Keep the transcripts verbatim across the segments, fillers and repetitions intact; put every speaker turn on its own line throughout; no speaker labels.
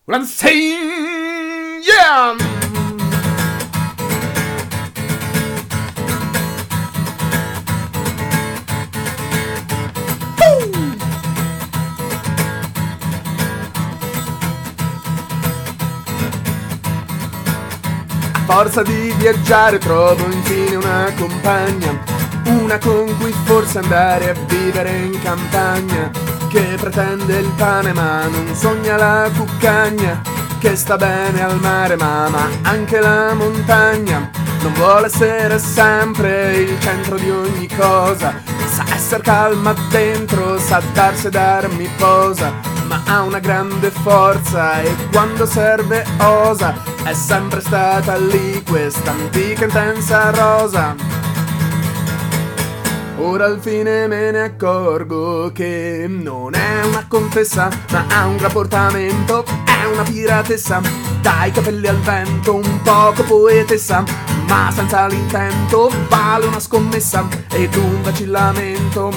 What I'm saying, yeah. A forza di viaggiare trovo infine una compagna, una con cui forse andare a vivere in campagna, che pretende il pane ma non sogna la cuccagna, che sta bene al mare ma ama anche la montagna, non vuole essere sempre il centro di ogni cosa, sa essere calma dentro, sa darsi e darmi posa, ma ha una grande forza e quando serve osa, è sempre stata lì questa antica intensa rosa. Ora al fine me ne accorgo che non è una contessa, ma ha un gran portamento, è una piratessa, dai capelli al vento, un poco poetessa, ma senza l'intento, vale una scommessa ed un vacillamento.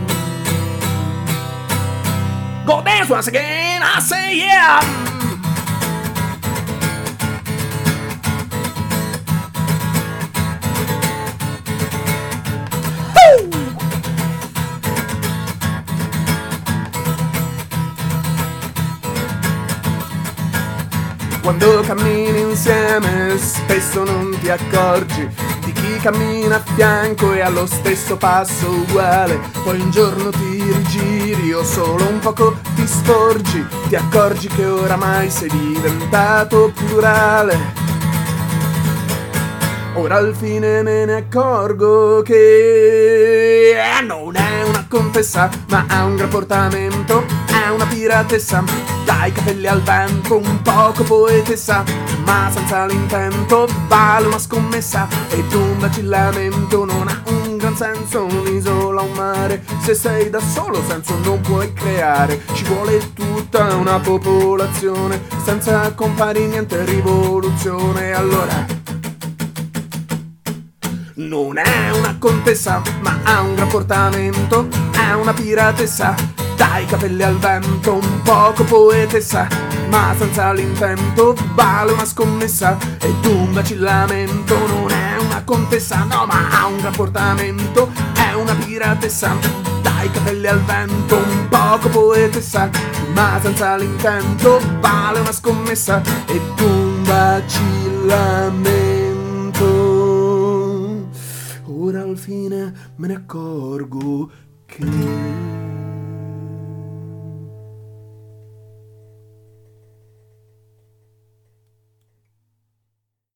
Go dance once again, I say yeah! Quando cammini insieme spesso non ti accorgi di chi cammina a fianco e allo stesso passo uguale, poi un giorno ti rigiri o solo un poco ti sporgi, ti accorgi che oramai sei diventato plurale. Ora al fine me ne accorgo che eh, non è una contessa, ma ha un gran portamento, è una piratessa, dai capelli al vento, un poco poetessa, ma senza l'intento, vale una scommessa ed un vacillamento, non ha un gran senso, un'isola, un mare, se sei da solo senso non puoi creare, ci vuole tutta una popolazione, senza compari niente rivoluzione, allora non è una contessa, ma ha un gran portamento, è una piratessa, dai capelli al vento, un poco poetessa, ma senza l'intento, vale una scommessa ed un vacillamento, non è una contessa, no, ma ha un gran portamento, è una piratessa, dai capelli al vento, un poco poetessa, ma senza l'intento, vale una scommessa ed un vacillamento. Ora al fine me ne accorgo che